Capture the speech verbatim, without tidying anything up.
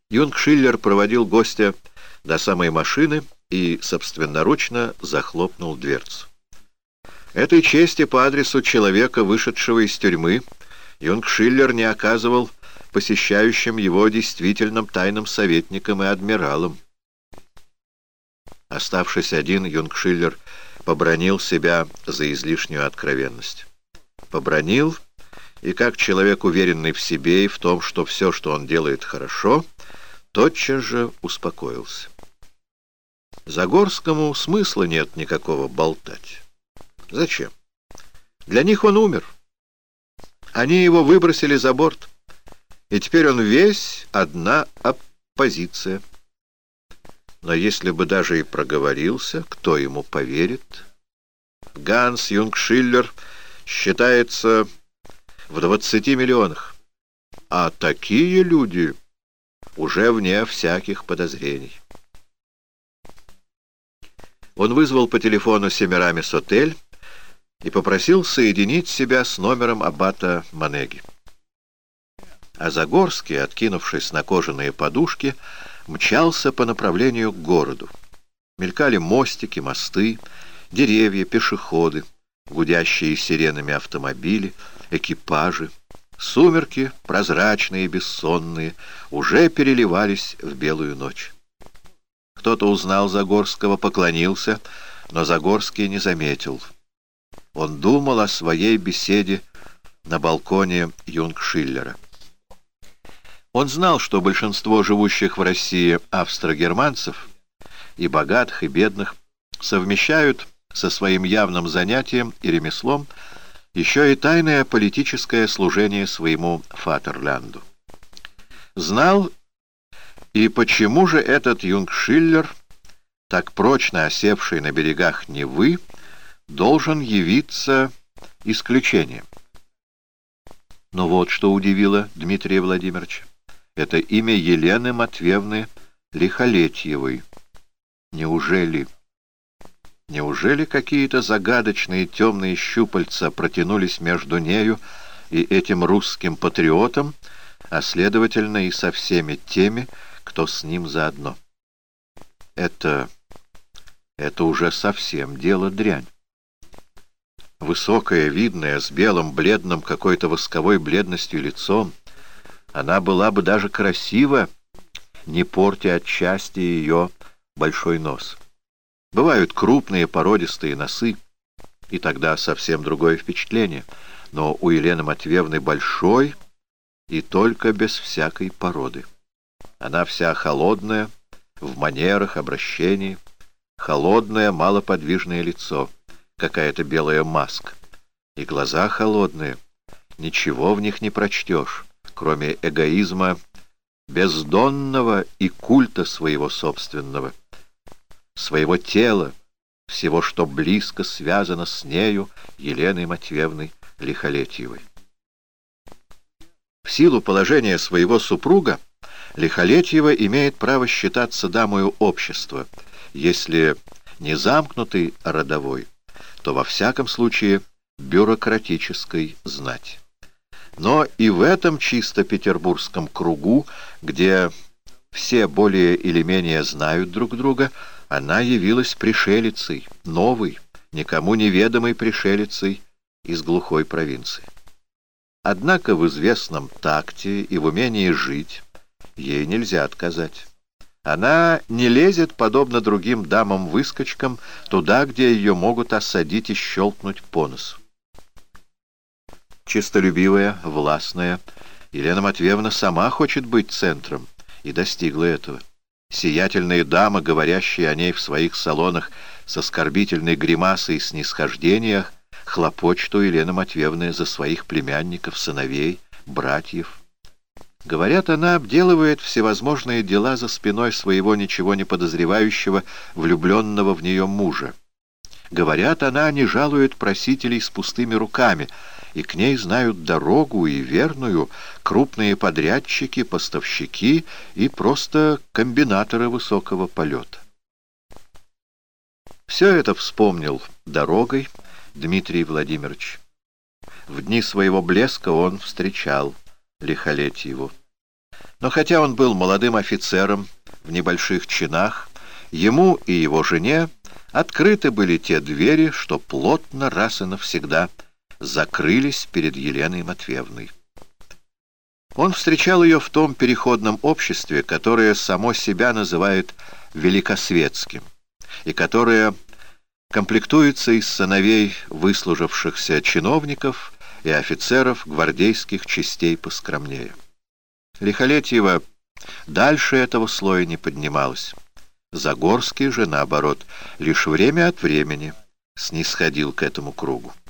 Юнг-Шиллер проводил гостя до самой машины и собственноручно захлопнул дверцу. Этой чести по адресу человека, вышедшего из тюрьмы, Юнг-Шиллер не оказывал посещающим его действительным тайным советникам и адмиралам. Оставшись один, Юнг-Шиллер побранил себя за излишнюю откровенность. Побранил, и как человек, уверенный в себе и в том, что все, что он делает, хорошо, тотчас же успокоился. Загорскому смысла нет никакого болтать. Зачем? Для них он умер. Они его выбросили за борт, и теперь он весь одна оппозиция. Но если бы даже и проговорился, кто ему поверит? Ганс Юнг-Шиллер считается в двадцати миллионах, а такие люди уже вне всяких подозрений. Он вызвал по телефону Семирамис-отель и попросил соединить себя с номером аббата Манеги. А Загорский, откинувшись на кожаные подушки, мчался по направлению к городу. Мелькали мостики, мосты, деревья, пешеходы, гудящие сиренами автомобили, экипажи. Сумерки, прозрачные и бессонные, уже переливались в белую ночь. Кто-то узнал Загорского, поклонился, но Загорский не заметил. Он думал о своей беседе на балконе Юнг-Шиллера. Он знал, что большинство живущих в России австро-германцев, и богатых, и бедных, совмещают со своим явным занятием и ремеслом еще и тайное политическое служение своему фатерлянду. Знал, и почему же этот Юнг-Шиллер, так прочно осевший на берегах Невы, должен явиться исключением. Но вот что удивило Дмитрия Владимировича. Это имя Елены Матвеевны Лихолетьевой. Неужели... Неужели какие-то загадочные темные щупальца протянулись между нею и этим русским патриотом, а следовательно и со всеми теми, кто с ним заодно? Это... это уже совсем дело дрянь. Высокая, видная, с белым, бледным, какой-то восковой бледностью лицом, она была бы даже красива, не портя отчасти ее большой нос. Бывают крупные породистые носы, и тогда совсем другое впечатление. Но у Елены Матвеевны большой и только без всякой породы. Она вся холодная, в манерах, обращении, холодное, малоподвижное лицо, какая-то белая маска, и глаза холодные, ничего в них не прочтешь, кроме эгоизма бездонного и культа своего собственного, своего тела, всего, что близко связано с нею, Еленой Матвеевной Лихолетьевой. В силу положения своего супруга Лихолетьева имеет право считаться дамою общества, если не замкнутой родовой, то во всяком случае бюрократической знати. Но и в этом чисто петербургском кругу, где все более или менее знают друг друга, она явилась пришелицей, новой, никому неведомой пришелицей из глухой провинции. Однако в известном такте и в умении жить ей нельзя отказать. Она не лезет, подобно другим дамам-выскочкам, туда, где ее могут осадить и щелкнуть по носу. Честолюбивая, властная, Елена Матвеевна сама хочет быть центром и достигла этого. Сиятельные дамы, говорящие о ней в своих салонах с оскорбительной гримасой снисхождения, хлопочут у Елены Матвеевны за своих племянников, сыновей, братьев. Говорят, она обделывает всевозможные дела за спиной своего ничего не подозревающего, влюбленного в нее мужа. Говорят, она не жалует просителей с пустыми руками, и к ней знают дорогу и верную крупные подрядчики, поставщики и просто комбинаторы высокого полета. Все это вспомнил дорогой Дмитрий Владимирович. В дни своего блеска он встречал Лихолетьеву. Но хотя он был молодым офицером в небольших чинах, ему и его жене открыты были те двери, что плотно раз и навсегда закрылись перед Еленой Матвеевной. Он встречал ее в том переходном обществе, которое само себя называет великосветским, и которое комплектуется из сыновей выслужившихся чиновников и офицеров гвардейских частей поскромнее. Лихолетьева дальше этого слоя не поднималась. Загорский же, наоборот, лишь время от времени снисходил к этому кругу.